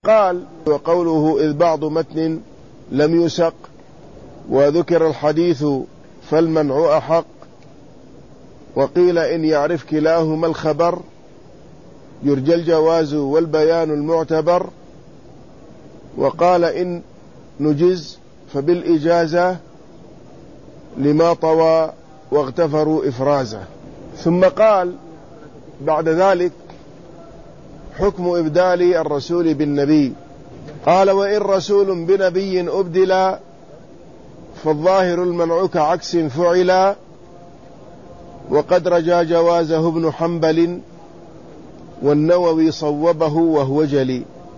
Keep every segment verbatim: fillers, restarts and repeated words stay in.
قال: وقوله إذ بعض متن لم يسق وذكر الحديث فالمنع أحق، وقيل إن يعرف كلاهما الخبر يرجى الجواز والبيان المعتبر، وقال إن نجز فبالإجازة لما طوى واغتفروا إفرازه. ثم قال بعد ذلك: حكم إبدال الرسول بالنبي. قال: وإن رسول بنبي أبدلا فالظاهر المنع كعكس فعلا، وقد رجى جوازه ابن حنبل والنووي صوبه وهو جلي.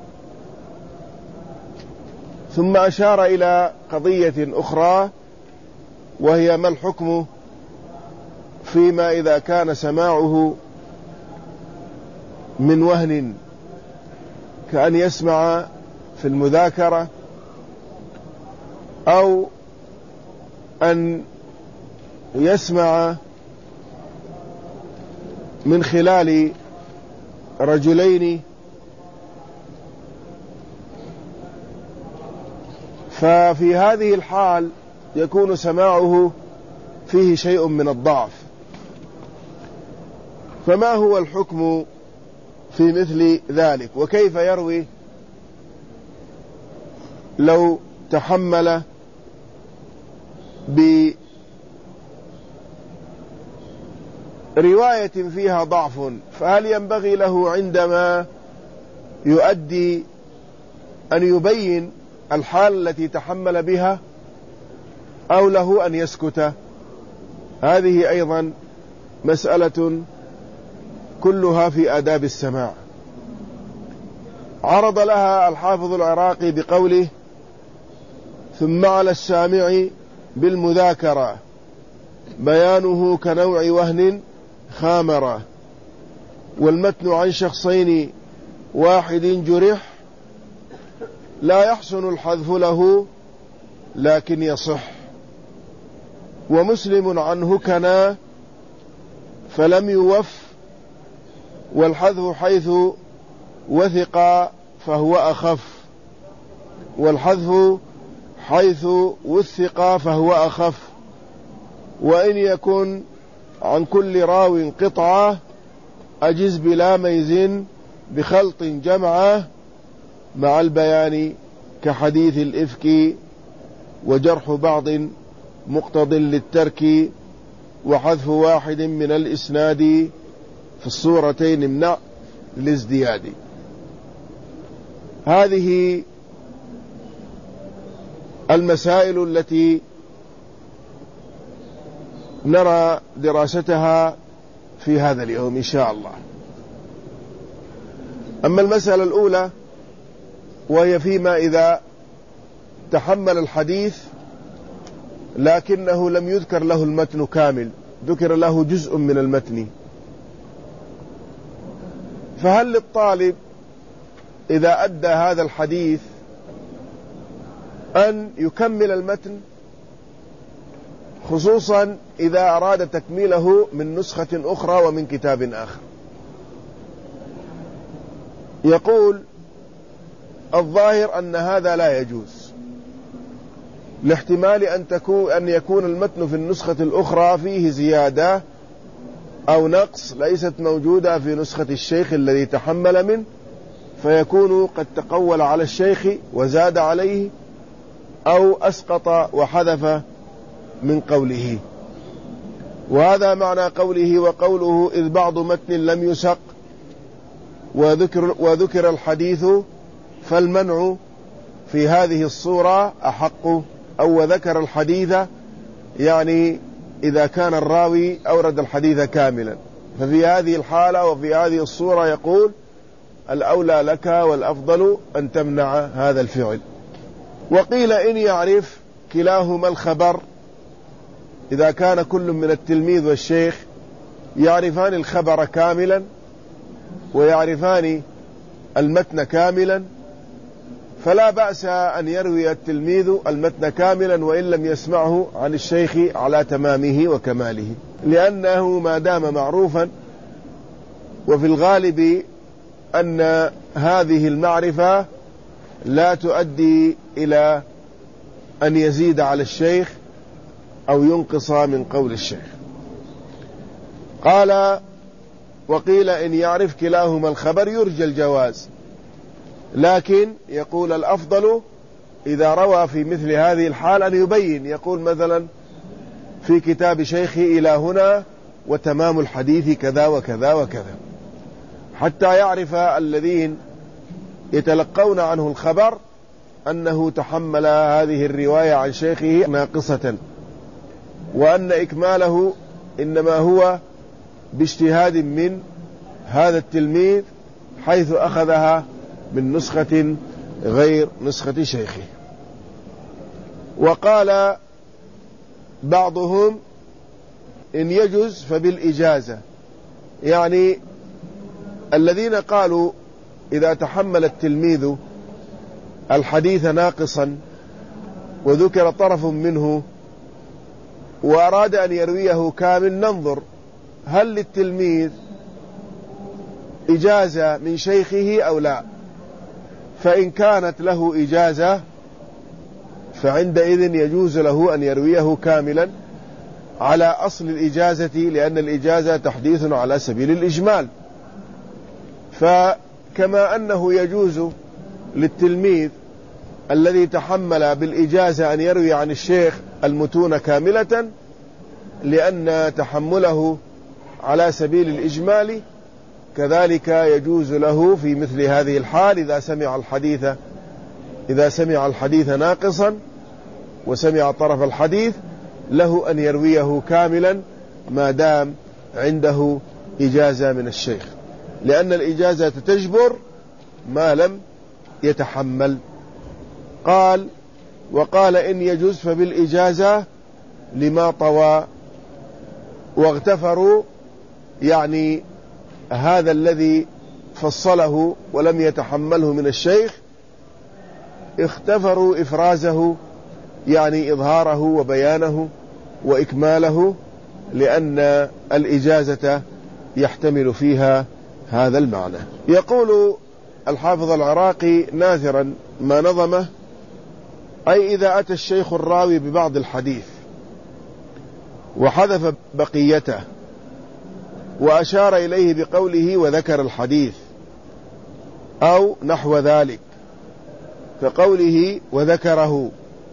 ثم أشار إلى قضية أخرى، وهي ما الحكم فيما إذا كان سماعه من وهن، كأن يسمع في المذاكرة أو أن يسمع من خلال رجلين، ففي هذه الحال يكون سماعه فيه شيء من الضعف. فما هو الحكم في مثل ذلك؟ وكيف يروي لو تحمل برواية فيها ضعف؟ فهل ينبغي له عندما يؤدي أن يبين الحال التي تحمل بها، أو له أن يسكت؟ هذه أيضا مسألة كلها في آداب السماع. عرض لها الحافظ العراقي بقوله: ثم على السامع بالمذاكرة بيانه كنوع وهن خامرة، والمتن عن شخصين واحد جرح لا يحسن الحذف له لكن يصح، ومسلم عنه كنا فلم يوف، والحذف حيث وثق فهو أخف، والحذف حيث وثق فهو أخف، وإن يكن عن كل راو قطعة أجز بلا ميز بخلط جمعه مع البيان كحديث الإفك، وجرح بعض مقتض للترك، وحذف واحد من الإسناد في الصورتين امنع للازدياد. هذه المسائل التي نرى دراستها في هذا اليوم إن شاء الله. أما المسألة الأولى، وهي فيما إذا تحمل الحديث لكنه لم يذكر له المتن كامل، ذكر له جزء من المتن، فهل للطالب إذا أدى هذا الحديث أن يكمل المتن، خصوصا إذا أراد تكميله من نسخة أخرى ومن كتاب آخر؟ يقول: الظاهر أن هذا لا يجوز، لاحتمال أن تكون أن يكون المتن في النسخة الأخرى فيه زيادة أو نقص ليست موجودة في نسخة الشيخ الذي تحمل منه، فيكون قد تقول على الشيخ وزاد عليه، أو أسقط وحذف من قوله. وهذا معنى قوله: وقوله إذ بعض متن لم يسق وذكر, وذكر الحديث فالمنع في هذه الصورة أحق، أو وذكر الحديث يعني إذا كان الراوي أورد الحديث كاملا، ففي هذه الحالة وفي هذه الصورة يقول: الأولى لك والأفضل أن تمنع هذا الفعل. وقيل إن يعرف كلاهما الخبر، إذا كان كل من التلميذ والشيخ يعرفان الخبر كاملا ويعرفان المتن كاملا، فلا بأس أن يروي التلميذ المتن كاملا وإن لم يسمعه عن الشيخ على تمامه وكماله، لأنه ما دام معروفا. وفي الغالب أن هذه المعرفة لا تؤدي إلى أن يزيد على الشيخ أو ينقص من قول الشيخ. قال: وقيل إن يعرف كلاهما الخبر يرجى الجواز، لكن يقول الأفضل إذا روى في مثل هذه الحال أن يبين، يقول مثلا في كتاب شيخي إلى هنا وتمام الحديث كذا وكذا وكذا، حتى يعرف الذين يتلقون عنه الخبر أنه تحمل هذه الرواية عن شيخه ناقصة، وأن إكماله إنما هو باجتهاد من هذا التلميذ حيث أخذها من نسخة غير نسخة شيخه. وقال بعضهم إن يجز فبالإجازة، يعني الذين قالوا إذا تحمل التلميذ الحديث ناقصا وذكر طرف منه وأراد أن يرويه كامل، ننظر هل للتلميذ إجازة من شيخه أو لا، فإن كانت له إجازة فعندئذ يجوز له أن يرويه كاملا على أصل الإجازة، لأن الإجازة تحديث على سبيل الإجمال. فكما أنه يجوز للتلميذ الذي تحمل بالإجازة أن يروي عن الشيخ المتون كاملة لأن تحمله على سبيل الإجمال، كذلك يجوز له في مثل هذه الحال إذا سمع الحديث إذا سمع الحديث ناقصا وسمع طرف الحديث له أن يرويه كاملا ما دام عنده إجازة من الشيخ، لأن الإجازة تجبر ما لم يتحمل. قال: وقال إن يجوز فبالإجازة لما طوى، واغتفروا يعني هذا الذي فصله ولم يتحمله من الشيخ، اختفروا إفرازه يعني إظهاره وبيانه وإكماله، لأن الإجازة يحتمل فيها هذا المعنى. يقول الحافظ العراقي ناثرا ما نظمه: أي إذا أتى الشيخ الراوي ببعض الحديث وحذف بقيته وأشار إليه بقوله وذكر الحديث أو نحو ذلك، كقوله وذكره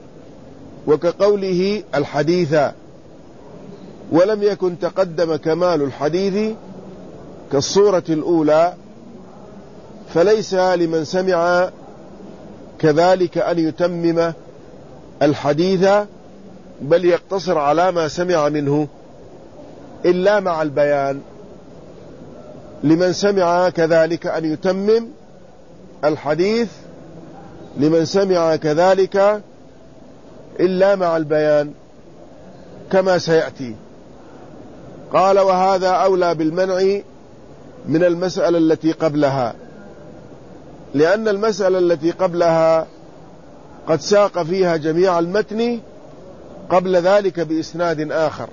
وكقوله الحديث، ولم يكن تقدم كمال الحديث كالصورة الأولى، فليس لمن سمع كذلك أن يتمم الحديث، بل يقتصر على ما سمع منه إلا مع البيان. لمن سمع كذلك أن يتمم الحديث لمن سمع كذلك إلا مع البيان كما سيأتي. قال: وهذا أولى بالمنع من المسألة التي قبلها، لأن المسألة التي قبلها قد ساق فيها جميع المتن قبل ذلك بإسناد آخر،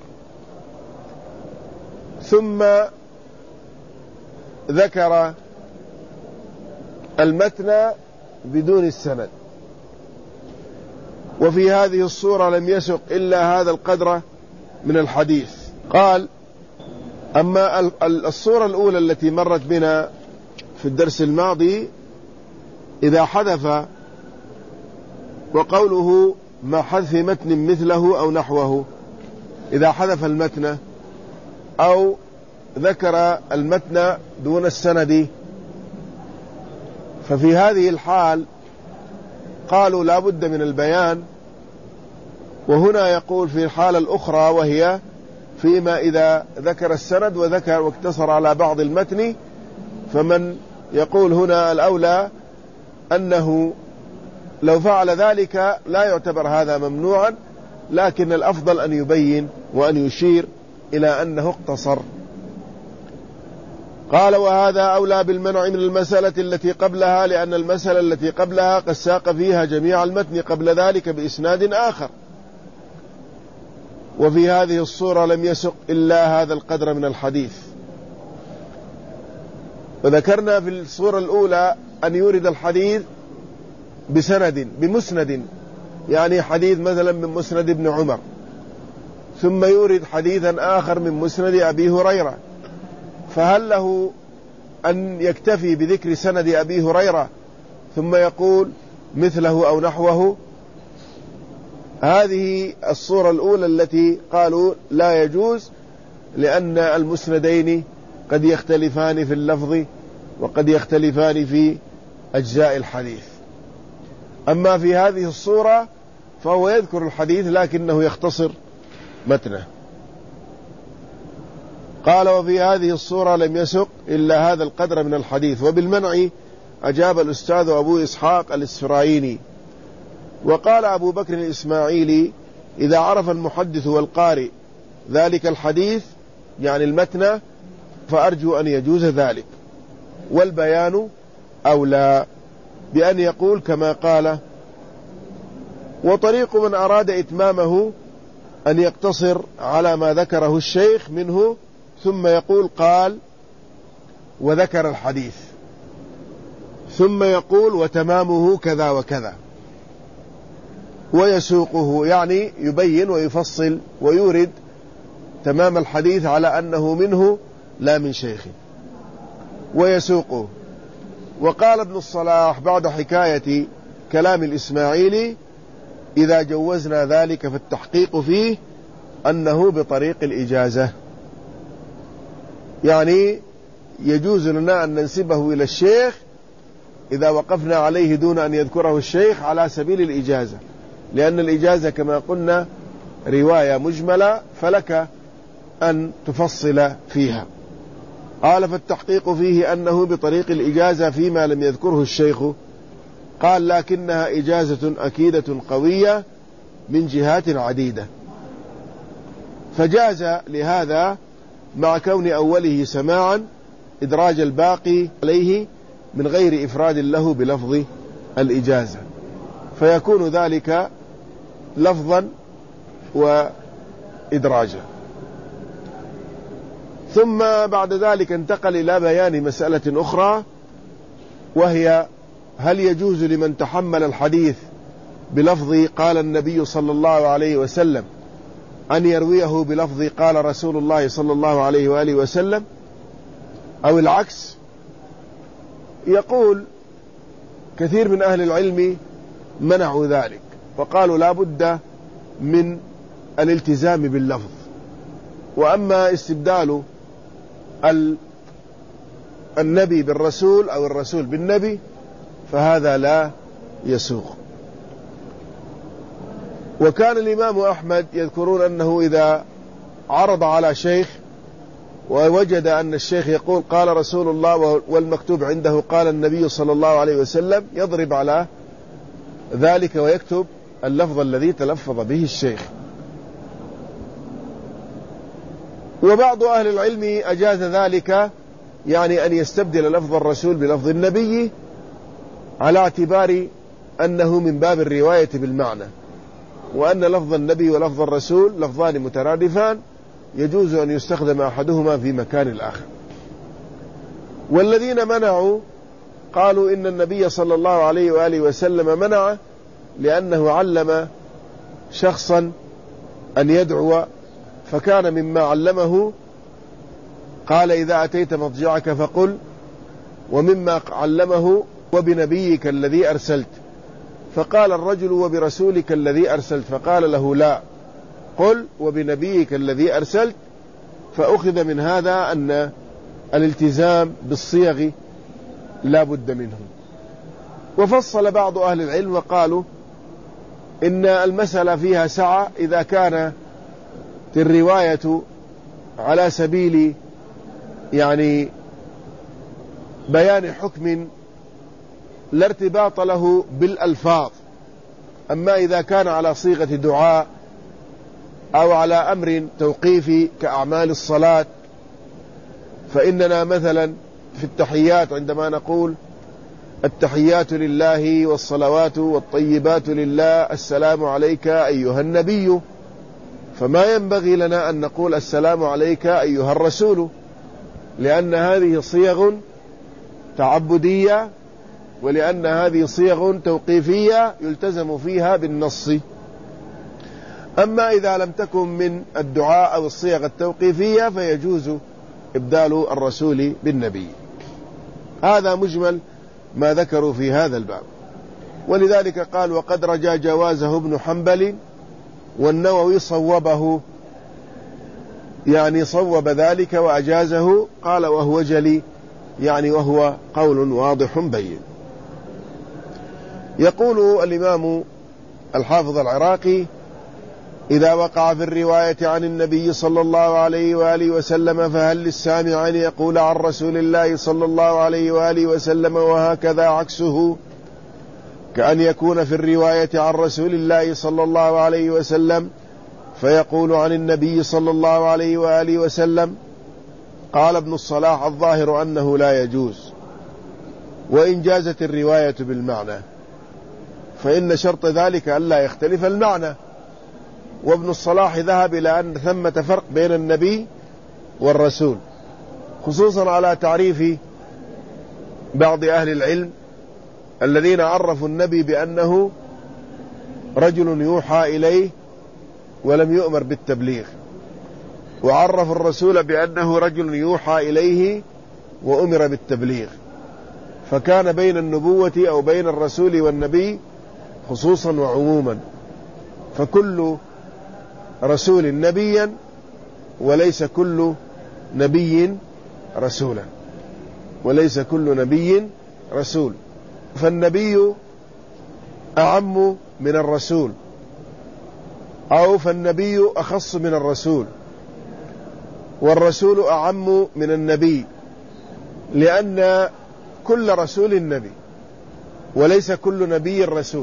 ثم ذكر المتن بدون السند، وفي هذه الصورة لم يسق إلا هذا القدر من الحديث. قال: أما الصورة الأولى التي مرت بنا في الدرس الماضي إذا حذف، وقوله ما حذف متن مثله أو نحوه، إذا حذف المتن أو ذكر المتن دون السند، ففي هذه الحال قالوا لا بد من البيان. وهنا يقول في الحالة الأخرى وهي فيما إذا ذكر السند وذكر واقتصر على بعض المتن، فمن يقول هنا الأولى أنه لو فعل ذلك لا يعتبر هذا ممنوعا، لكن الأفضل أن يبين وأن يشير إلى أنه اقتصر. قال: وهذا أولى بالمنع من المسألة التي قبلها، لأن المسألة التي قبلها قد ساق فيها جميع المتن قبل ذلك بإسناد آخر، وفي هذه الصورة لم يسق إلا هذا القدر من الحديث. وذكرنا في الصورة الأولى أن يورد الحديث بسند بمسند، يعني حديث مثلا من مسند ابن عمر، ثم يورد حديثا آخر من مسند أبي هريرة، فهل له أن يكتفي بذكر سند أبي هريرة ثم يقول مثله أو نحوه؟ هذه الصورة الأولى التي قالوا لا يجوز، لأن المسندين قد يختلفان في اللفظ وقد يختلفان في أجزاء الحديث. أما في هذه الصورة فهو يذكر الحديث لكنه يختصر متنه. قال وفي هذه الصورة لم يسق إلا هذا القدر من الحديث. وبالمنع أجاب الأستاذ أبو إسحاق الإسفرايني. وقال أبو بكر الإسماعيلي إذا عرف المحدث والقارئ ذلك الحديث يعني المتن فأرجو أن يجوز ذلك، والبيان أولى بأن يقول كما قال. وطريق من أراد إتمامه أن يقتصر على ما ذكره الشيخ منه ثم يقول قال وذكر الحديث، ثم يقول وتمامه كذا وكذا، ويسوقه، يعني يبين ويفصل ويورد تمام الحديث على أنه منه لا من شيخه، ويسوقه. وقال ابن الصلاح بعد حكاية كلام الإسماعيلي إذا جوزنا ذلك فالتحقيق فيه أنه بطريق الإجازة، يعني يجوز لنا أن ننسبه إلى الشيخ إذا وقفنا عليه دون أن يذكره الشيخ على سبيل الإجازة، لأن الإجازة كما قلنا رواية مجملة فلك أن تفصل فيها. قال فالتحقيق فيه أنه بطريق الإجازة فيما لم يذكره الشيخ. قال لكنها إجازة أكيدة قوية من جهات عديدة، فجاز لهذا مع كون أوله سماعا إدراج الباقي عليه من غير إفراد له بلفظ الإجازة، فيكون ذلك لفظا وإدراجا. ثم بعد ذلك انتقل إلى بيان مسألة أخرى، وهي هل يجوز لمن تحمل الحديث بلفظ قال النبي صلى الله عليه وسلم أن يرويه بلفظ قال رسول الله صلى الله عليه وآله وسلم أو العكس؟ يقول كثير من أهل العلم منعوا ذلك وقالوا لا بد من الالتزام باللفظ، وأما استبدال النبي بالرسول أو الرسول بالنبي فهذا لا يسوق. وكان الإمام أحمد يذكرون أنه إذا عرض على شيخ ووجد أن الشيخ يقول قال رسول الله والمكتوب عنده قال النبي صلى الله عليه وسلم يضرب على ذلك ويكتب اللفظ الذي تلفظ به الشيخ. وبعض أهل العلم أجاز ذلك، يعني أن يستبدل لفظ الرسول بلفظ النبي على اعتبار أنه من باب الرواية بالمعنى، وأن لفظ النبي ولفظ الرسول لفظان مترادفان يجوز أن يستخدم أحدهما في مكان الآخر. والذين منعوا قالوا إن النبي صلى الله عليه وآله وسلم منع لأنه علم شخصا أن يدعو، فكان مما علمه قال إذا أتيت مضجعك فقل، ومما علمه وبنبيك الذي أرسلت، فقال الرجل وبرسولك الذي أرسلت، فقال له لا، قل وبنبيك الذي أرسلت. فأخذ من هذا أن الالتزام بالصيغ لا بد منه. وفصل بعض أهل العلم وقالوا إن المسألة فيها سعة إذا كانت الرواية على سبيل يعني بيان حكم لا ارتباط له بالألفاظ، أما إذا كان على صيغة دعاء أو على أمر توقيفي كأعمال الصلاة، فإننا مثلا في التحيات عندما نقول التحيات لله والصلوات والطيبات لله السلام عليك أيها النبي، فما ينبغي لنا أن نقول السلام عليك أيها الرسول، لأن هذه صيغ تعبدية ولأن هذه صيغ توقيفية يلتزم فيها بالنص. أما إذا لم تكن من الدعاء أو الصيغ التوقيفية فيجوز إبدال الرسول بالنبي. هذا مجمل ما ذكروا في هذا الباب. ولذلك قال وقد رجى جوازه ابن حنبل، والنووي صوبه، يعني صوب ذلك وأجازه. قال وهو جلي، يعني وهو قول واضح بين. يقول الإمام الحافظ العراقي إذا وقع في الرواية عن النبي صلى الله عليه وآله وسلم فهل للسامع أن يقول عن رسول الله صلى الله عليه وآله وسلم وهكذا عكسه، كأن يكون في الرواية عن رسول الله صلى الله عليه وسلم فيقول عن النبي صلى الله عليه وآله وسلم. قال ابن الصلاح الظاهر أنه لا يجوز، وإن جازت الرواية بالمعنى فإن شرط ذلك ألا يختلف المعنى. وابن الصلاح ذهب إلى أن ثمة فرق بين النبي والرسول، خصوصا على تعريف بعض أهل العلم الذين عرفوا النبي بأنه رجل يوحى إليه ولم يؤمر بالتبليغ، وعرف الرسول بأنه رجل يوحى إليه وأمر بالتبليغ، فكان بين النبوة أو بين الرسول والنبي خصوصا وعموما، فكل رسول نبيا وليس كل نبي رسولا، وليس كل نبي رسول. فالنبي أعم من الرسول، أو فالنبي أخص من الرسول، والرسول أعم من النبي، لأن كل رسول نبي وليس كل نبي رسول.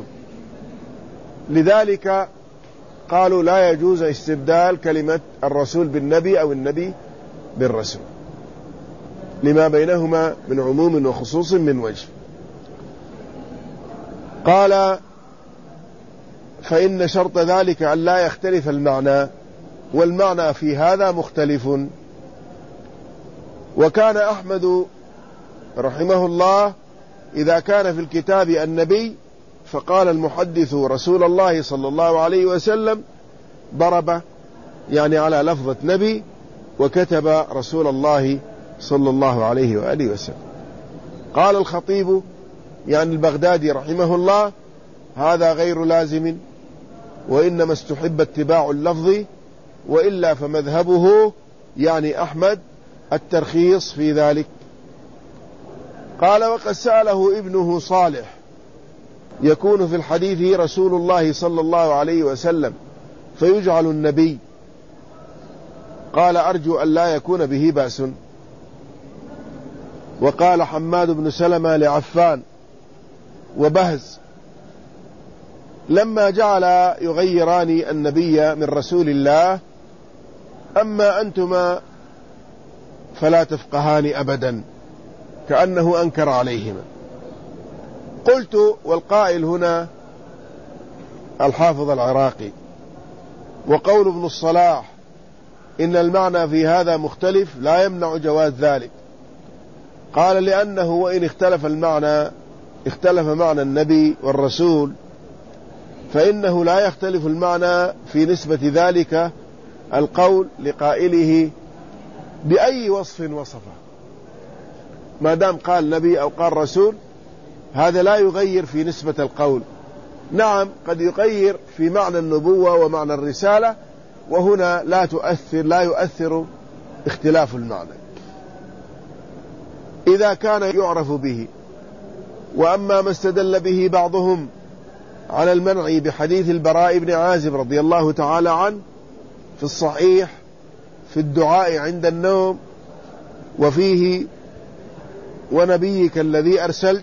لذلك قالوا لا يجوز استبدال كلمة الرسول بالنبي أو النبي بالرسول، لما بينهما من عموم وخصوص من وجه. قال فإن شرط ذلك أن لا يختلف المعنى، والمعنى في هذا مختلف. وكان أحمد رحمه الله إذا كان في الكتاب النبي فقال المحدث رسول الله صلى الله عليه وسلم ضرب يعني على لفظة نبي، وكتب رسول الله صلى الله عليه وآله وسلم. قال الخطيب يعني البغدادي رحمه الله هذا غير لازم، وإنما استحب اتباع اللفظ، وإلا فمذهبه يعني أحمد الترخيص في ذلك. قال وقد سأله ابنه صالح يكون في الحديث رسول الله صلى الله عليه وسلم فيجعل النبي، قال أرجو أن لا يكون به بأس. وقال حماد بن سلمة لعفان وبهز لما جعل يغيران النبي من رسول الله أما أنتما فلا تفقهان أبدا، كأنه أنكر عليهما. قلت والقائل هنا الحافظ العراقي، وقول ابن الصلاح إن المعنى في هذا مختلف لا يمنع جواز ذلك. قال لأنه وإن اختلف المعنى اختلف معنى النبي والرسول، فإنه لا يختلف المعنى في نسبة ذلك القول لقائله بأي وصف وصفه، ما دام قال نبي أو قال رسول هذا لا يغير في نسبة القول. نعم قد يغير في معنى النبوة ومعنى الرسالة، وهنا لا تؤثر لا يؤثر اختلاف المعنى إذا كان يعرف به. وأما ما استدل به بعضهم على المنع بحديث البراء بن عازب رضي الله تعالى عنه في الصحيح في الدعاء عند النوم، وفيه ونبيك الذي أرسلت،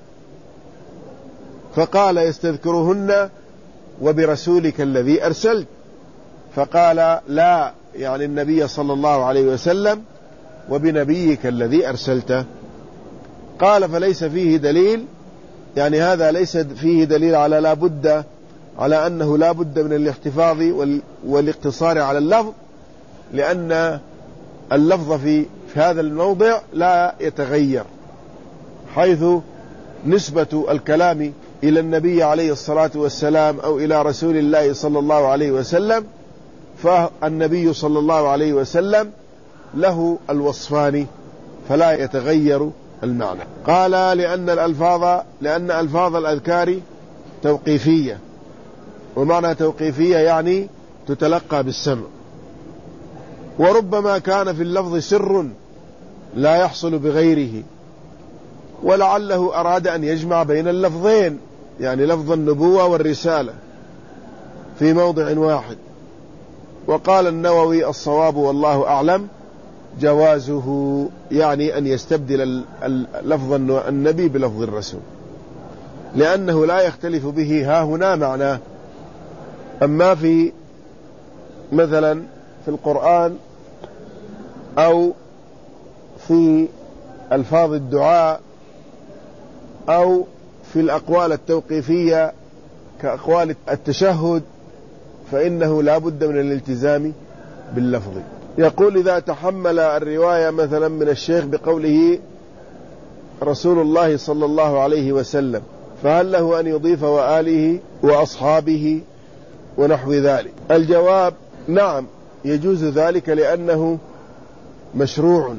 فقال يستذكرهن وبرسولك الذي أرسلت، فقال لا يعني النبي صلى الله عليه وسلم وبنبيك الذي أرسلته. قال فليس فيه دليل، يعني هذا ليس فيه دليل على لا بد على أنه لا بد من الاحتفاظ والاقتصار على اللفظ، لأن اللفظ في في هذا الموضع لا يتغير، حيث نسبة الكلام إلى النبي عليه الصلاة والسلام أو إلى رسول الله صلى الله عليه وسلم، فالنبي صلى الله عليه وسلم له الوصفان فلا يتغير المعنى. قال لأن الألفاظ لأن ألفاظ الأذكار توقيفية، ومعنى توقيفية يعني تتلقى بالسمع، وربما كان في اللفظ سر لا يحصل بغيره، ولعله أراد أن يجمع بين اللفظين، يعني لفظ النبوة والرسالة في موضع واحد. وقال النووي الصواب والله أعلم جوازه، يعني أن يستبدل لفظ النبي بلفظ الرسول، لأنه لا يختلف به ها هنا معناه. أما في مثلا في القرآن أو في ألفاظ الدعاء أو في الأقوال التوقيفية كأقوال التشهد فإنه لا بد من الالتزام باللفظ. يقول إذا تحمل الرواية مثلا من الشيخ بقوله رسول الله صلى الله عليه وسلم، فهل له أن يضيف وآله وأصحابه ونحو ذلك؟ الجواب نعم، يجوز ذلك لأنه مشروع،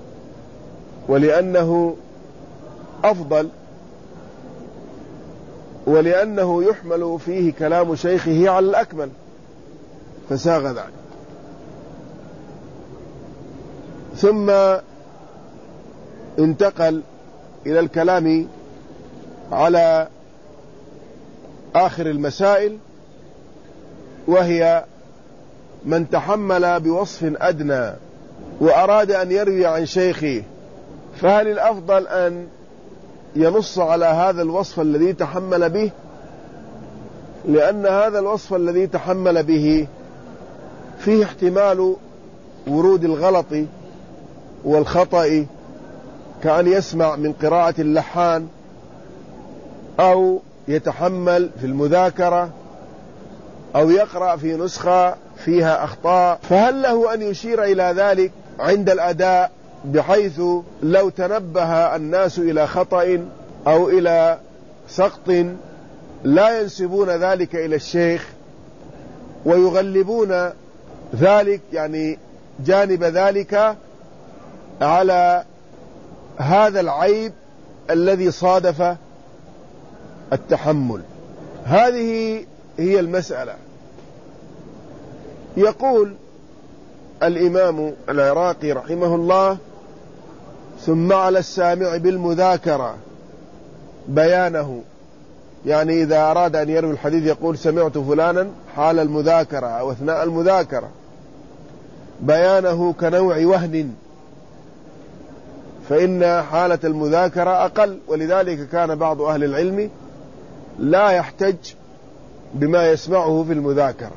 ولأنه أفضل، ولأنه يحمل فيه كلام شيخه على الأكمل فساغ ذلك. ثم انتقل إلى الكلام على آخر المسائل، وهي من تحمل بوصف أدنى وأراد أن يروي عن شيخه، فهل الأفضل أن ينص على هذا الوصف الذي تحمل به؟ لأن هذا الوصف الذي تحمل به فيه احتمال ورود الغلط والخطأ، كأن يسمع من قراءة اللحان أو يتحمل في المذاكرة أو يقرأ في نسخة فيها أخطاء، فهل له أن يشير إلى ذلك عند الأداء بحيث لو تنبه الناس إلى خطأ أو إلى سقط لا ينسبون ذلك إلى الشيخ ويغلبون ذلك، يعني جانب ذلك على هذا العيب الذي صادف التحمل؟ هذه هي المسألة. يقول الإمام العراقي رحمه الله: ثم على السامع بالمذاكرة بيانه، يعني إذا أراد أن يروي الحديث يقول سمعت فلانا حال المذاكرة أو أثناء المذاكرة، بيانه كنوع وهن، فإن حالة المذاكرة أقل، ولذلك كان بعض أهل العلم لا يحتج بما يسمعه في المذاكرة،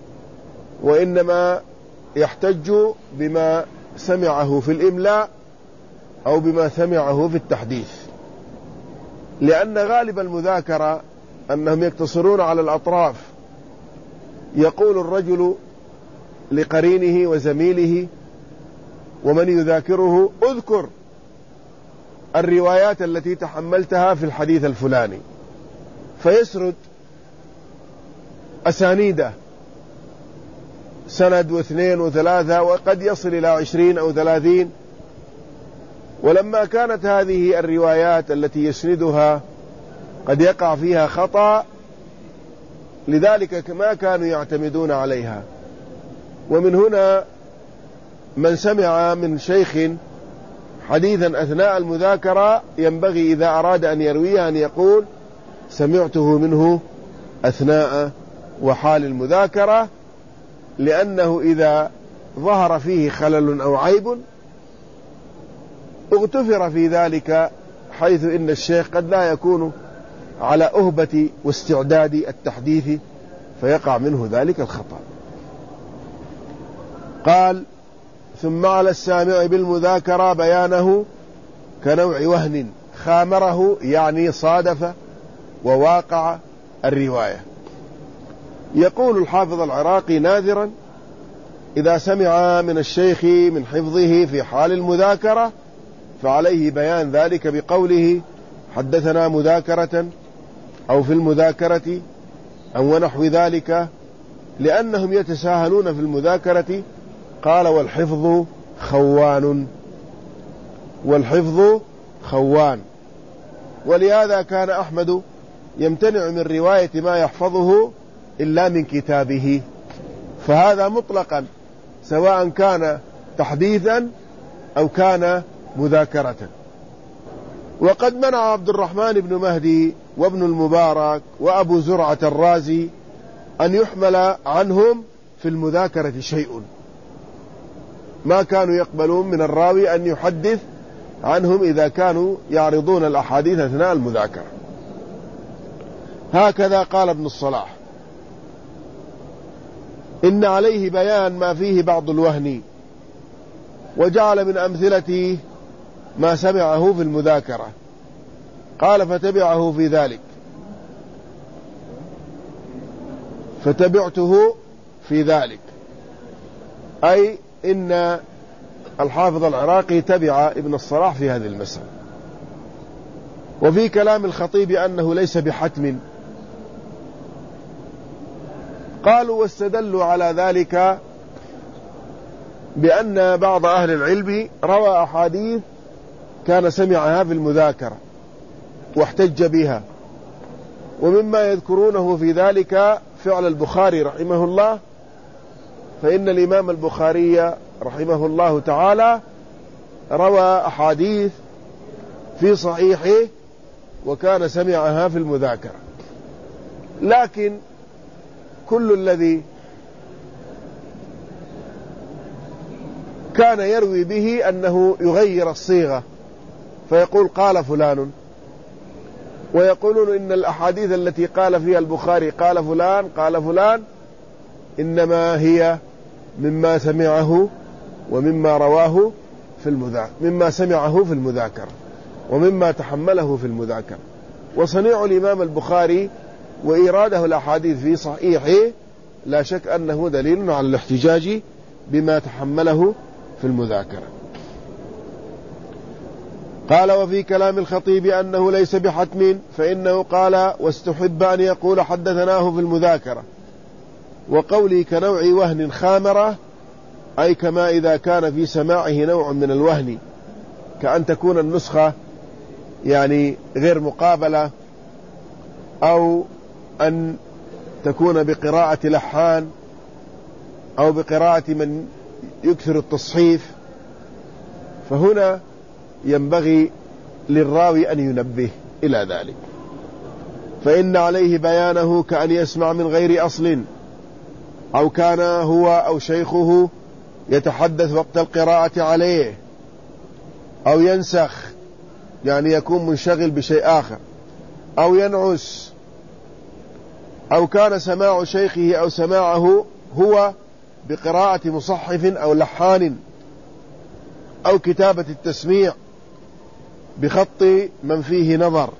وإنما يحتج بما سمعه في الإملاء أو بما سمعه في التحديث، لأن غالب المذاكرة أنهم يقتصرون على الأطراف. يقول الرجل لقرينه وزميله ومن يذاكره: اذكر الروايات التي تحملتها في الحديث الفلاني، فيسرد أسانيده، سند واثنين وثلاثة وقد يصل إلى عشرين أو ثلاثين. ولما كانت هذه الروايات التي يسندها قد يقع فيها خطأ، لذلك ما كانوا يعتمدون عليها. ومن هنا من سمع من شيخ حديثا أثناء المذاكرة ينبغي إذا أراد أن يرويه أن يقول سمعته منه أثناء وحال المذاكرة، لأنه إذا ظهر فيه خلل أو عيب اغتفر في ذلك، حيث إن الشيخ قد لا يكون على أهبة واستعداد التحديث فيقع منه ذلك الخطأ. قال: ثم على السامع بالمذاكرة بيانه كنوع وهن خامره، يعني صادف وواقع الرواية. يقول الحافظ العراقي ناذرا: إذا سمع من الشيخ من حفظه في حال المذاكرة فعليه بيان ذلك بقوله حدثنا مذاكرة أو في المذاكرة أو ونحو ذلك، لأنهم يتساهلون في المذاكرة. قال والحفظ خوان، والحفظ خوان. ولهذا كان أحمد يمتنع من رواية ما يحفظه إلا من كتابه، فهذا مطلقا سواء كان تحديثا أو كان مذاكرة. وقد منع عبد الرحمن بن مهدي وابن المبارك وأبو زرعة الرازي أن يحمل عنهم في المذاكرة شيء، ما كانوا يقبلون من الراوي أن يحدث عنهم إذا كانوا يعرضون الأحاديث أثناء المذاكرة. هكذا قال ابن الصلاح: إن عليه بيان ما فيه بعض الوهن، وجعل من أمثلته ما سمعه في المذاكرة. قال فتبعه في ذلك، فتبعته في ذلك، أي إن الحافظ العراقي تبع ابن الصلاح في هذه المسألة. وفي كلام الخطيب أنه ليس بحتم. قالوا واستدلوا على ذلك بأن بعض أهل العلم روى أحاديث كان سمعها في المذاكرة واحتج بها، ومما يذكرونه في ذلك فعل البخاري رحمه الله، فإن الإمام البخاري رحمه الله تعالى روى أحاديث في صحيحه وكان سمعها في المذاكرة، لكن كل الذي كان يروي به أنه يغير الصيغة فيقول قال فلان، ويقولون إن الأحاديث التي قال فيها البخاري قال فلان قال فلان إنما هي مما سمعه ومما رواه في المذاكرة، مما سمعه في المذاكرة ومما تحمله في المذاكرة. وصنيع الإمام البخاري وإيراده الأحاديث في صحيحه لا شك أنه دليل على الاحتجاج بما تحمله في المذاكرة. قال وفي كلام الخطيب أنه ليس بحتم، فإنه قال واستحب أن يقول حدثناه في المذاكرة، وقولي كنوع وهن خامرة، أي كما إذا كان في سماعه نوع من الوهن، كأن تكون النسخة يعني غير مقابلة، أو أن تكون بقراءة لحان، أو بقراءة من يكثر التصحيف، فهنا ينبغي للراوي أن ينبه إلى ذلك. فإن عليه بيانه كأن يسمع من غير أصل، أو كان هو أو شيخه يتحدث وقت القراءة عليه، أو ينسخ يعني يكون منشغل بشيء آخر، أو ينعس، أو كان سماع شيخه أو سماعه هو بقراءة مصحف أو لحان، أو كتابة التسميع بخط من فيه نظر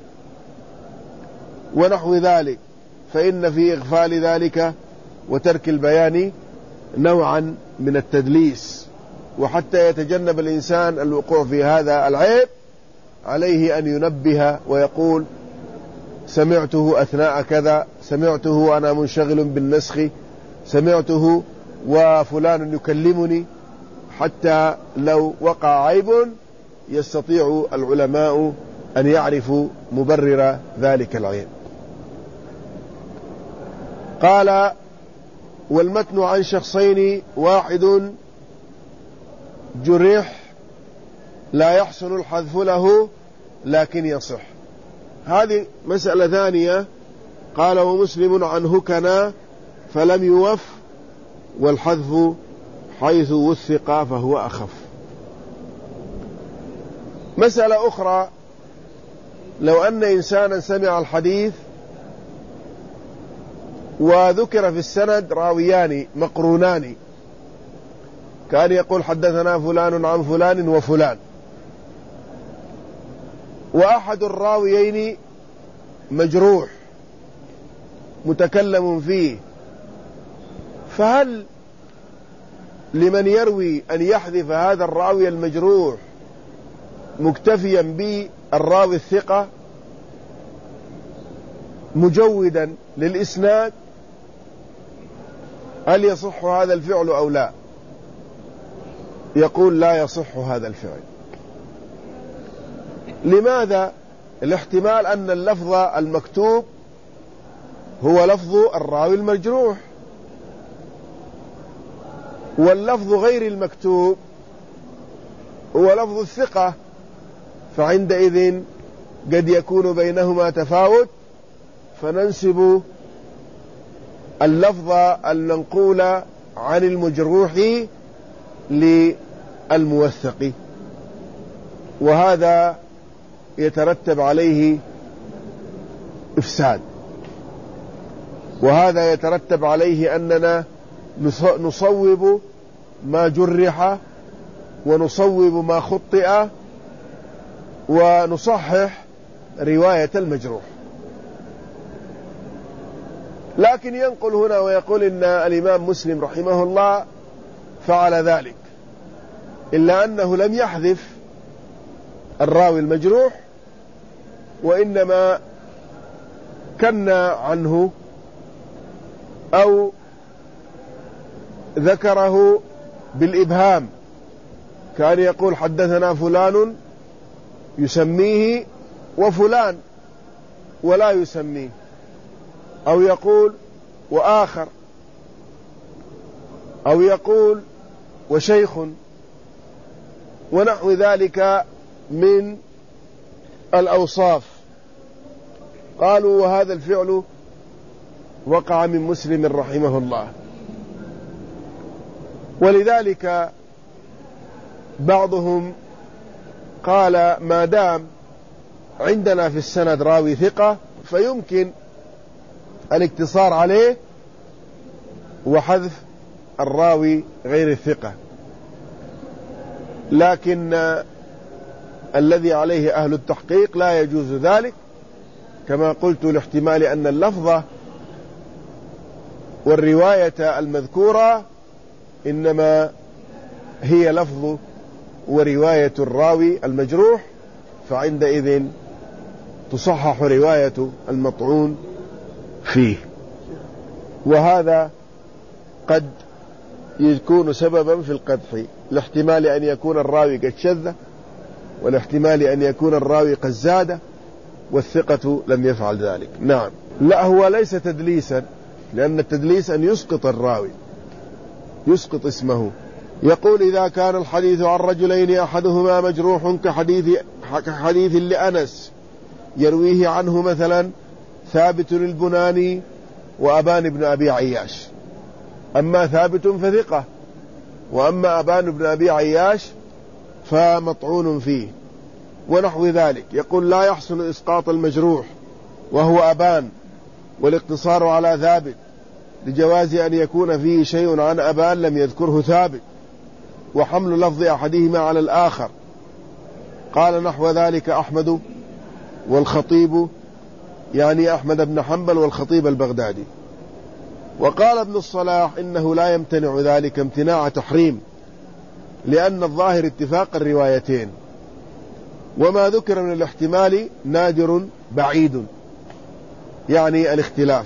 ونحو ذلك، فإن في إغفال ذلك وترك البيان نوعا من التدليس. وحتى يتجنب الإنسان الوقوع في هذا العيب عليه أن ينبه ويقول سمعته أثناء كذا، سمعته وأنا منشغل بالنسخ، سمعته وفلان يكلمني، حتى لو وقع عيب يستطيع العلماء أن يعرفوا مبرر ذلك العيب. قال والمتن عن شخصين، واحد جريح لا يحسن الحذف له لكن يصح. هذه مسألة ثانية. قال ومسلم عنه كنا فلم يوف، والحذف حيث وثق فهو أخف. مسألة أخرى، لو أن إنسانا سمع الحديث وذكر في السند راويان مقرونان، كان يقول حدثنا فلان عن فلان وفلان، وأحد الراويين مجروح متكلم فيه، فهل لمن يروي أن يحذف هذا الراوي المجروح مكتفيا بالراوي الثقة، مجودا للإسناد هل يصح هذا الفعل أو لا؟ يقول لا يصح هذا الفعل. لماذا؟ الاحتمال أن اللفظ المكتوب هو لفظ الراوي المجروح، واللفظ غير المكتوب هو لفظ الثقة، فعندئذ قد يكون بينهما تفاوت، فننسب اللفظ المنقول عن المجروح للموثق، وهذا يترتب عليه إفساد، وهذا يترتب عليه أننا نصوب ما جرح ونصوب ما خطئ ونصحح رواية المجروح. لكن ينقل هنا ويقول إن الإمام مسلم رحمه الله فعل ذلك، إلا أنه لم يحذف الراوي المجروح، وإنما كنى عنه أو ذكره بالإبهام، كان يقول حدثنا فلان يسميه وفلان ولا يسميه، أو يقول وآخر، أو يقول وشيخ، ونحو ذلك من الأوصاف. قالوا وهذا الفعل وقع من مسلم رحمه الله، ولذلك بعضهم قال ما دام عندنا في السند راوي ثقة فيمكن الاقتصار عليه وحذف الراوي غير الثقة، لكن الذي عليه أهل التحقيق لا يجوز ذلك، كما قلت لاحتمال أن اللفظة والرواية المذكورة إنما هي لفظ ورواية الراوي المجروح، فعندئذ تصحح رواية المطعون فيه، وهذا قد يكون سببا في القدح، لاحتمال أن يكون الراوي قد شذ، والاحتمال أن يكون الراوي قد زاد، والثقة لم يفعل ذلك. نعم، لا هو ليس تدليسا، لأن التدليس أن يسقط الراوي، يسقط اسمه. يقول إذا كان الحديث عن رجلين أحدهما مجروح كحديث, كحديث لأنس يرويه عنه مثلا ثابت البناني وأبان بن أبي عياش، أما ثابت فثقة، وأما أبان بن أبي عياش فمطعون فيه، ونحو ذلك. يقول لا يحسن إسقاط المجروح وهو أبان والاقتصار على ثابت لجواز أن يكون فيه شيء عن أبان لم يذكره ثابت، وحمل لفظ أحدهما على الآخر. قال نحو ذلك أحمد والخطيب، يعني أحمد بن حنبل والخطيب البغدادي. وقال ابن الصلاح إنه لا يمتنع ذلك امتناع تحريم، لأن الظاهر اتفاق الروايتين، وما ذكر من الاحتمال نادر بعيد، يعني الاختلاف،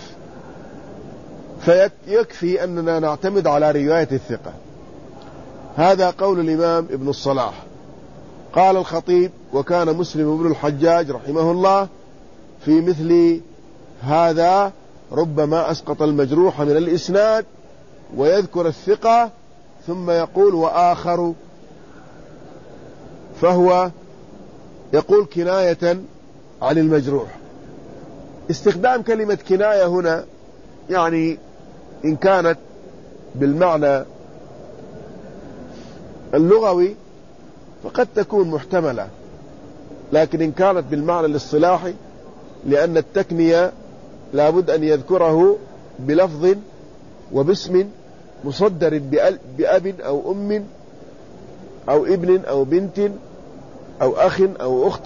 فيكفي أننا نعتمد على رواية الثقة. هذا قول الإمام ابن الصلاح. قال الخطيب وكان مسلم بن الحجاج رحمه الله في مثل هذا ربما أسقط المجروح من الإسناد ويذكر الثقة ثم يقول وآخر، فهو يقول كناية عن المجروح. استخدام كلمة كناية هنا يعني إن كانت بالمعنى اللغوي فقد تكون محتملة، لكن إن كانت بالمعنى الاصطلاحي، لأن التكنية لابد أن يذكره بلفظ وباسم مصدر بأب أو أم أو ابن أو بنت أو أخ أو أخت.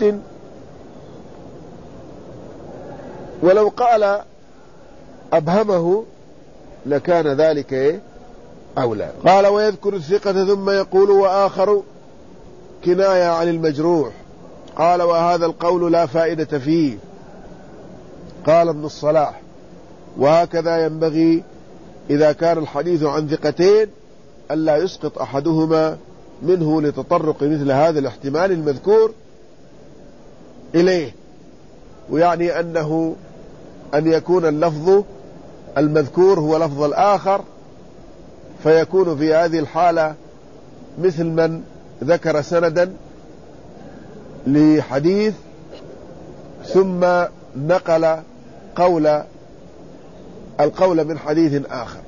ولو قال أبهمه لكان ذلك أولى. قال ويذكر الثقة ثم يقول وآخر كناية عن المجروح. قال وهذا القول لا فائدة فيه. قال ابن الصلاح: وهكذا ينبغي إذا كان الحديث عن ثقتين ألا يسقط أحدهما منه لتطرق مثل هذا الاحتمال المذكور إليه، ويعني أنه أن يكون اللفظ المذكور هو لفظ الآخر، فيكون في هذه الحالة مثل من ذكر سندا لحديث ثم نقل قول القول من حديث آخر،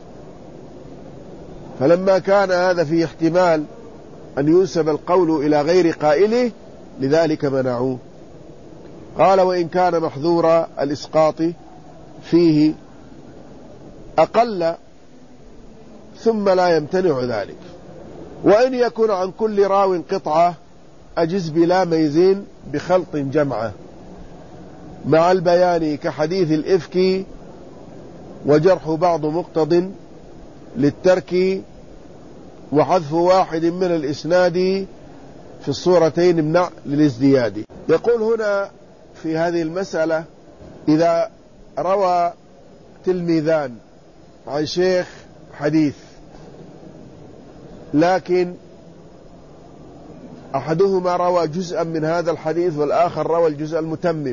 فلما كان هذا في احتمال أن ينسب القول إلى غير قائله لذلك منعوه. قال: وإن كان محذور الإسقاط فيه أقل ثم لا يمتنع ذلك. وإن يكن عن كل راو قطعة أجز بلا ميزين بخلط جمعة مع البيان كحديث الإفك وجرح بعض مقتض للترك وحذف واحد من الإسناد في الصورتين امنع للازدياد. يقول هنا في هذه المسألة: إذا روى تلميذان عن شيخ حديث لكن أحدهما روى جزءا من هذا الحديث والآخر روى الجزء المتمم،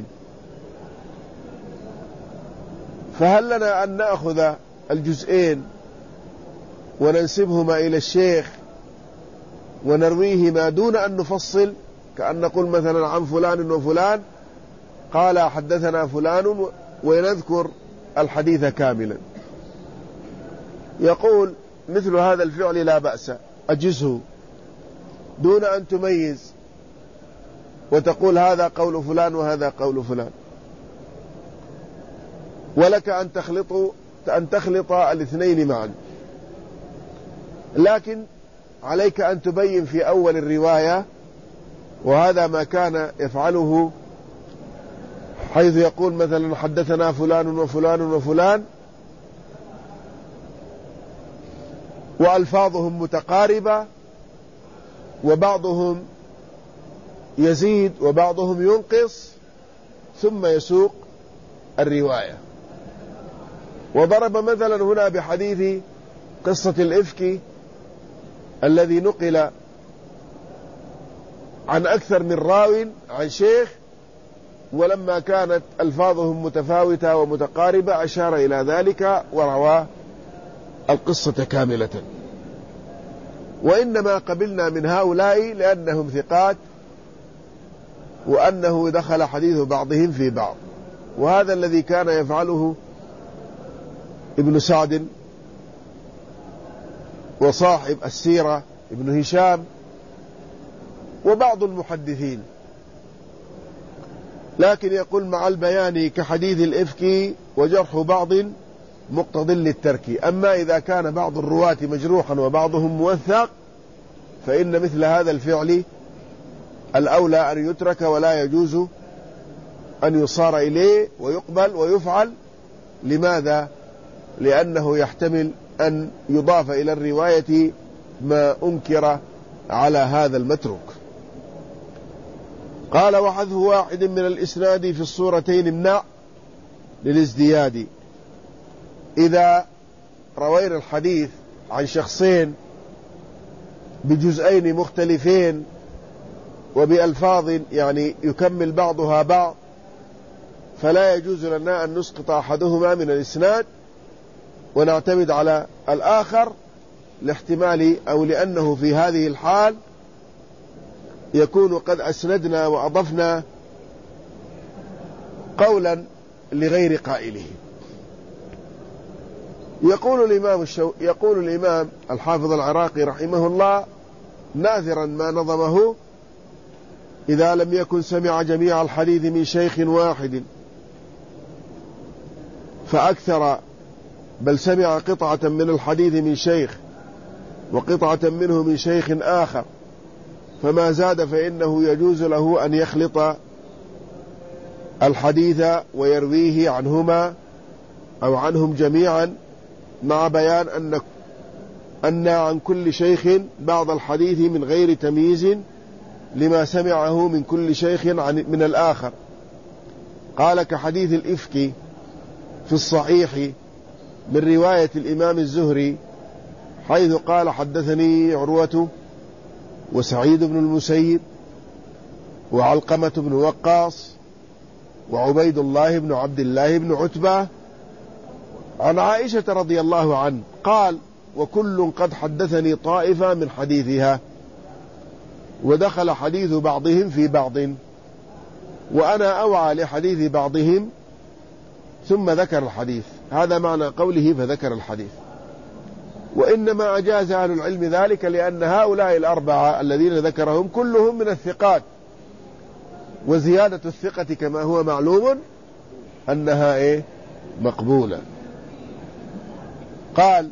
فهل لنا أن نأخذ الجزئين وننسبهما إلى الشيخ ونرويهما دون أن نفصل، كأن نقول مثلا عن فلان وفلان قال حدثنا فلان ونذكر الحديث كاملا؟ يقول: مثل هذا الفعل لا بأس، أجزه دون أن تميز وتقول هذا قول فلان وهذا قول فلان، ولك أن تخلط أن تخلط الاثنين معا، لكن عليك أن تبين في أول الرواية، وهذا ما كان يفعله، حيث يقول مثلا حدثنا فلان وفلان وفلان وألفاظهم متقاربة وبعضهم يزيد وبعضهم ينقص، ثم يسوق الرواية. وضرب مثلا هنا بحديث قصة الإفك الذي نقل عن أكثر من راو عن شيخ، ولما كانت ألفاظهم متفاوتة ومتقاربة أشار إلى ذلك وروى القصة كاملة. وإنما قبلنا من هؤلاء لأنهم ثقات وأنه دخل حديث بعضهم في بعض، وهذا الذي كان يفعله ابن سعد وصاحب السيرة ابن هشام وبعض المحدثين. لكن يقول مع البيان كحديث الإفك وجرح بعض مقتض للترك. أما إذا كان بعض الرواة مجروحا وبعضهم موثق فإن مثل هذا الفعل الأولى أن يترك ولا يجوز أن يصار إليه ويقبل ويفعل. لماذا؟ لأنه يحتمل أن يضاف إلى الرواية ما أنكر على هذا المتروك. قال: وحذف واحد من الإسناد في الصورتين امنع للازدياد. إذا روينا الحديث عن شخصين بجزئين مختلفين وبألفاظ يعني يكمل بعضها بعض، فلا يجوز لنا أن نسقط أحدهما من الإسناد ونعتمد على الآخر، لاحتمال أو لأنه في هذه الحال يكون قد أسندنا وأضفنا قولا لغير قائله. يقول الإمام الشو... يقول الإمام الحافظ العراقي رحمه الله ناثرا ما نظمه: إذا لم يكن سمع جميع الحديث من شيخ واحد فأكثر، بل سمع قطعة من الحديث من شيخ وقطعة منه من شيخ آخر، فما زاد فإنه يجوز له أن يخلط الحديث ويرويه عنهما أو عنهم جميعا، مع بيان أن أن عن كل شيخ بعض الحديث من غير تمييز لما سمعه من كل شيخ عن من الآخر. قال: كحديث الإفك في الصحيح من رواية الإمام الزهري حيث قال حدثني عروة وسعيد بن المسيب وعلقمة بن وقاص وعبيد الله بن عبد الله بن عتبة عن عائشة رضي الله عنه قال وكل قد حدثني طائفة من حديثها ودخل حديث بعضهم في بعض وأنا أوعى لحديث بعضهم ثم ذكر الحديث. هذا معنى قوله فذكر الحديث. وإنما أجاز أهل العلم ذلك لأن هؤلاء الأربعة الذين ذكرهم كلهم من الثقات، وزيادة الثقة كما هو معلوم أنها إيه؟ مقبولة. قال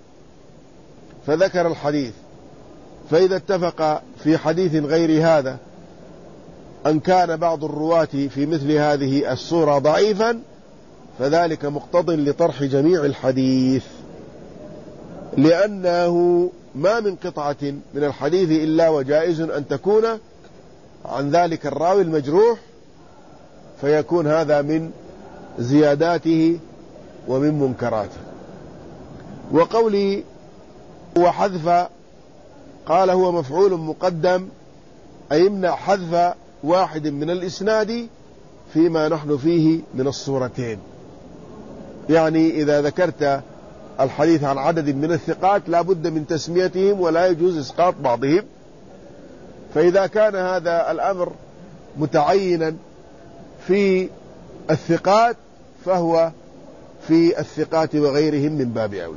فذكر الحديث. فإذا اتفق في حديث غير هذا أن كان بعض الرواة في مثل هذه الصورة ضعيفا فذلك مقتض لطرح جميع الحديث، لأنه ما من قطعة من الحديث إلا وجائز أن تكون عن ذلك الراوي المجروح، فيكون هذا من زياداته ومن منكراته. وقولي وحذف قال هو مفعول مقدم، أي يمنع حذف واحد من الإسناد فيما نحن فيه من الصورتين. يعني إذا ذكرت الحديث عن عدد من الثقات لا بد من تسميتهم ولا يجوز إسقاط بعضهم، فإذا كان هذا الأمر متعينا في الثقات فهو في الثقات وغيرهم من باب أولى.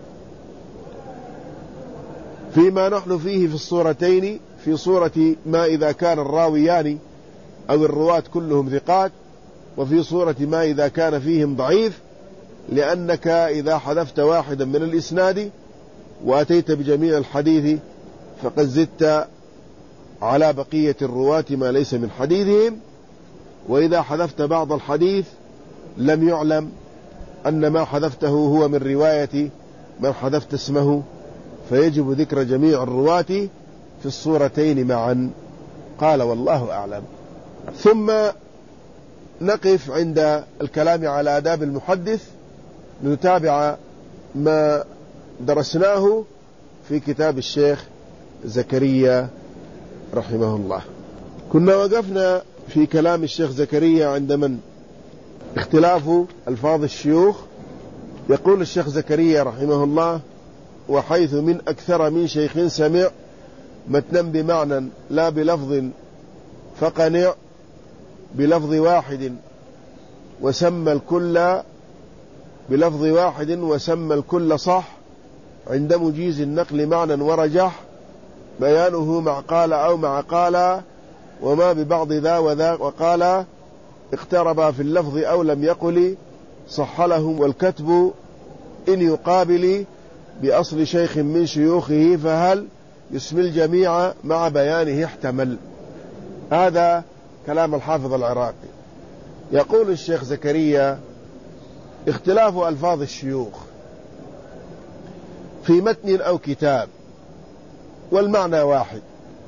فيما نحن فيه في الصورتين، في صورة ما إذا كان الراويان أو الرواة كلهم ثقات، وفي صورة ما إذا كان فيهم ضعيف، لأنك إذا حذفت واحدا من الإسناد وأتيت بجميع الحديث فقد زدت على بقية الرواة ما ليس من حديثهم، وإذا حذفت بعض الحديث لم يعلم أن ما حذفته هو من رواية من حذفت اسمه، فيجب ذكر جميع الرواة في الصورتين معا. قال والله أعلم. ثم نقف عند الكلام على آداب المحدث نتابع ما درسناه في كتاب الشيخ زكريا رحمه الله. كنا وقفنا في كلام الشيخ زكريا عند من اختلاف ألفاظ الشيوخ. يقول الشيخ زكريا رحمه الله وحيث من أكثر من شيخ سمع متنا بمعنى لا بلفظ فقنع بلفظ واحد وسمى الكل بلفظ واحد وسمى الكل صح عند مجيز النقل معنى ورجح بيانه مع قال أو مع قال وما ببعض ذا وذا وقال اقتربا في اللفظ أو لم يقل صح لهم والكتب إن يقابل بأصل شيخ من شيوخه فهل يسمي الجميع مع بيانه احتمل. هذا كلام الحافظ العراقي. يقول الشيخ زكريا اختلاف ألفاظ الشيوخ في متن أو كتاب والمعنى واحد.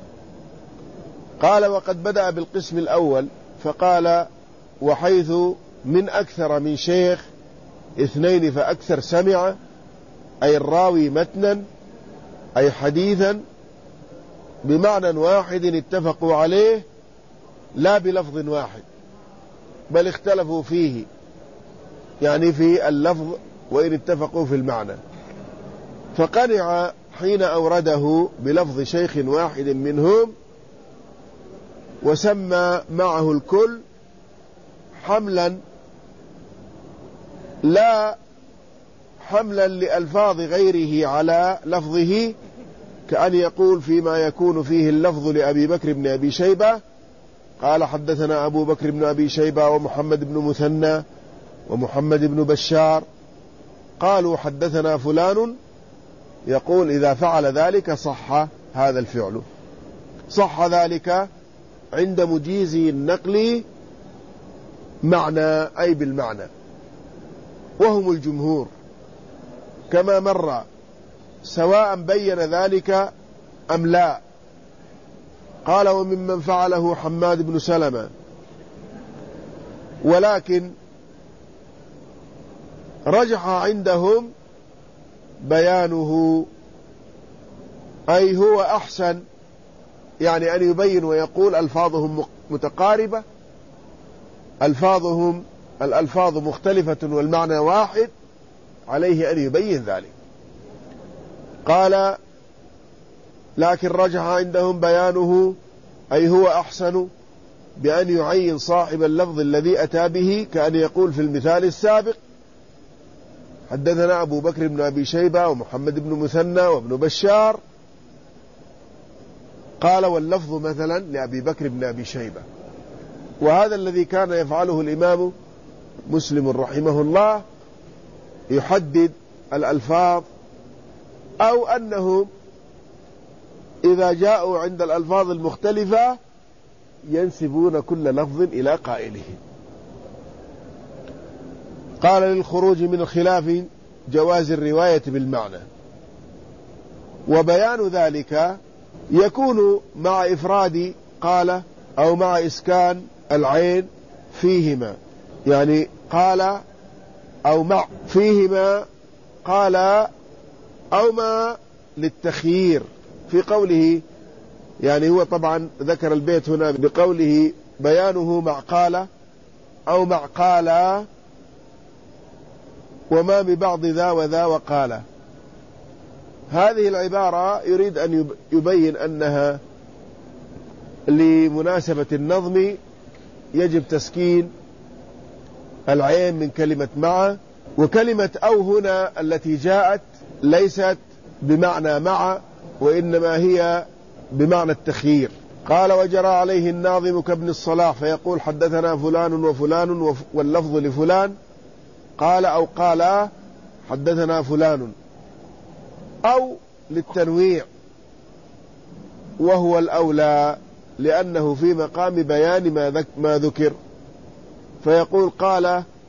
قال وقد بدأ بالقسم الأول فقال وحيث من أكثر من شيخ اثنين فأكثر سمع، أي الراوي متنا أي حديثا بمعنى واحد اتفقوا عليه لا بلفظ واحد بل اختلفوا فيه، يعني في اللفظ وإن اتفقوا في المعنى، فقنع حين أورده بلفظ شيخ واحد منهم وسمى معه الكل حملا لا حملا لألفاظ غيره على لفظه، كأن يقول فيما يكون فيه اللفظ لأبي بكر بن أبي شيبة قال حدثنا أبو بكر بن أبي شيبة ومحمد بن مثنى ومحمد بن بشار قالوا حدثنا فلان، يقول إذا فعل ذلك صح هذا الفعل، صح ذلك عند مجيز النقل معنى أي بالمعنى، وهم الجمهور كما مر، سواء بين ذلك أم لا. قال وممن فعله حماد بن سلمة، ولكن رجح عندهم بيانه، أي هو أحسن، يعني أن يبين ويقول ألفاظهم متقاربة، ألفاظهم الألفاظ مختلفة والمعنى واحد، عليه أن يبين ذلك. قال لكن رجح عندهم بيانه أي هو أحسن بأن يعين صاحب اللفظ الذي أتى به، كأن يقول في المثال السابق حدثنا أبو بكر بن أبي شيبة ومحمد بن مثنى وابن بشار، قال واللفظ مثلا لأبي بكر بن أبي شيبة. وهذا الذي كان يفعله الإمام مسلم رحمه الله، يحدد الألفاظ، أو أنهم إذا جاءوا عند الألفاظ المختلفة ينسبون كل لفظ إلى قائله. قال للخروج من الخلاف جواز الرواية بالمعنى، وبيان ذلك يكون مع إفراد قال أو مع إسكان العين فيهما، يعني قال أو مع فيهما قال أو ما للتخيير في قوله، يعني هو طبعا ذكر البيت هنا بقوله بيانه مع قال أو مع قال وما ببعض ذا وذا وقال. هذه العبارة يريد أن يبين أنها لمناسبة النظم يجب تسكين العين من كلمة مع، وكلمة أو هنا التي جاءت ليست بمعنى مع، وإنما هي بمعنى التخيير. قال وجرى عليه الناظم كابن الصلاح فيقول حدثنا فلان وفلان واللفظ لفلان، قال أو قال حدثنا فلان، أو للتنويع وهو الأولى لأنه في مقام بيان ما, ذك ما ذكر، فيقول قال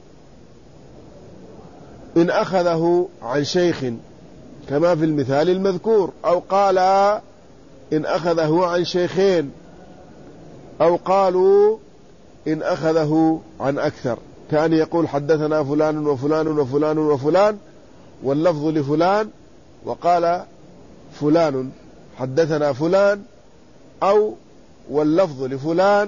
إن أخذه عن شيخ كما في المثال المذكور، أو قال إن أخذه عن شيخين، أو قالوا إن أخذه عن أكثر، كأن يقول حدثنا فلان وفلان وفلان وفلان واللفظ لفلان، وقال فلان حدثنا فلان، أو واللفظ لفلان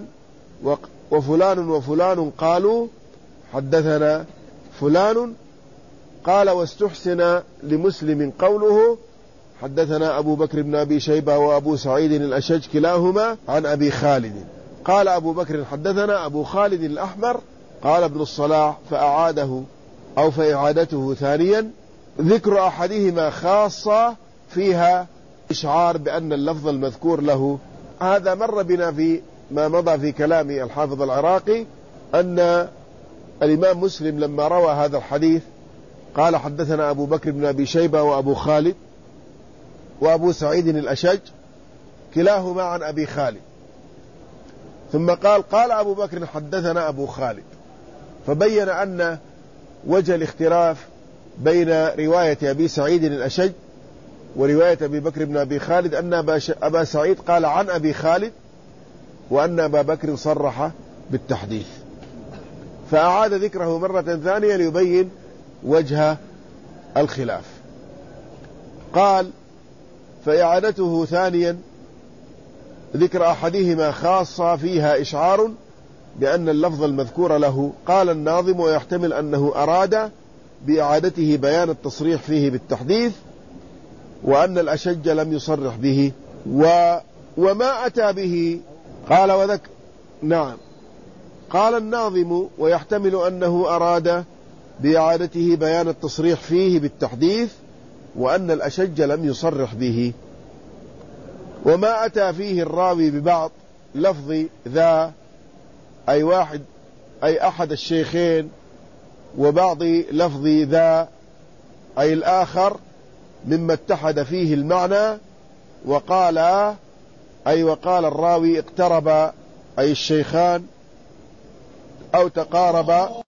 وفلان وفلان قالوا حدثنا فلان. قال واستحسن لمسلم قوله حدثنا أبو بكر بن أبي شيبة وأبو سعيد الأشج كلاهما عن أبي خالد. قال أبو بكر حدثنا أبو خالد الأحمر. قال ابن الصلاح فأعاده أو فإعادته ثانيا ذكر أحدهما خاصة فيها إشعار بأن اللفظ المذكور له. هذا مر بنا في ما مضى في كلام الحافظ العراقي، أن الإمام مسلم لما روى هذا الحديث قال حدثنا أبو بكر بن أبي شيبة وأبو خالد وأبو سعيد الأشج كلاهما عن أبي خالد، ثم قال قال أبو بكر حدثنا أبو خالد، فبين أن وجه الاختلاف بين رواية أبي سعيد الأشج ورواية أبي بكر بن أبي خالد أن أبا سعيد قال عن أبي خالد، وأن أبا بكر صرح بالتحديث، فأعاد ذكره مرة ثانية ليبين وجه الخلاف. قال فإعادته ثانيا ذكر أحدهما خاصة فيها إشعار بأن اللفظ المذكور له. قال الناظم ويحتمل أنه أراد بإعادته بيان التصريح فيه بالتحديث، وأن الأشج لم يصرح به و وما أتى به. قال وذك نعم قال الناظم ويحتمل أنه أراد بإعادته بيان التصريح فيه بالتحديث، وأن الأشج لم يصرح به. وما أتى فيه الراوي ببعض لفظ ذا أي واحد أي أحد الشيخين، وبعض لفظ ذا أي الآخر، مما اتحد فيه المعنى. وقال أي وقال الراوي اقترب أي الشيخان أو تقارب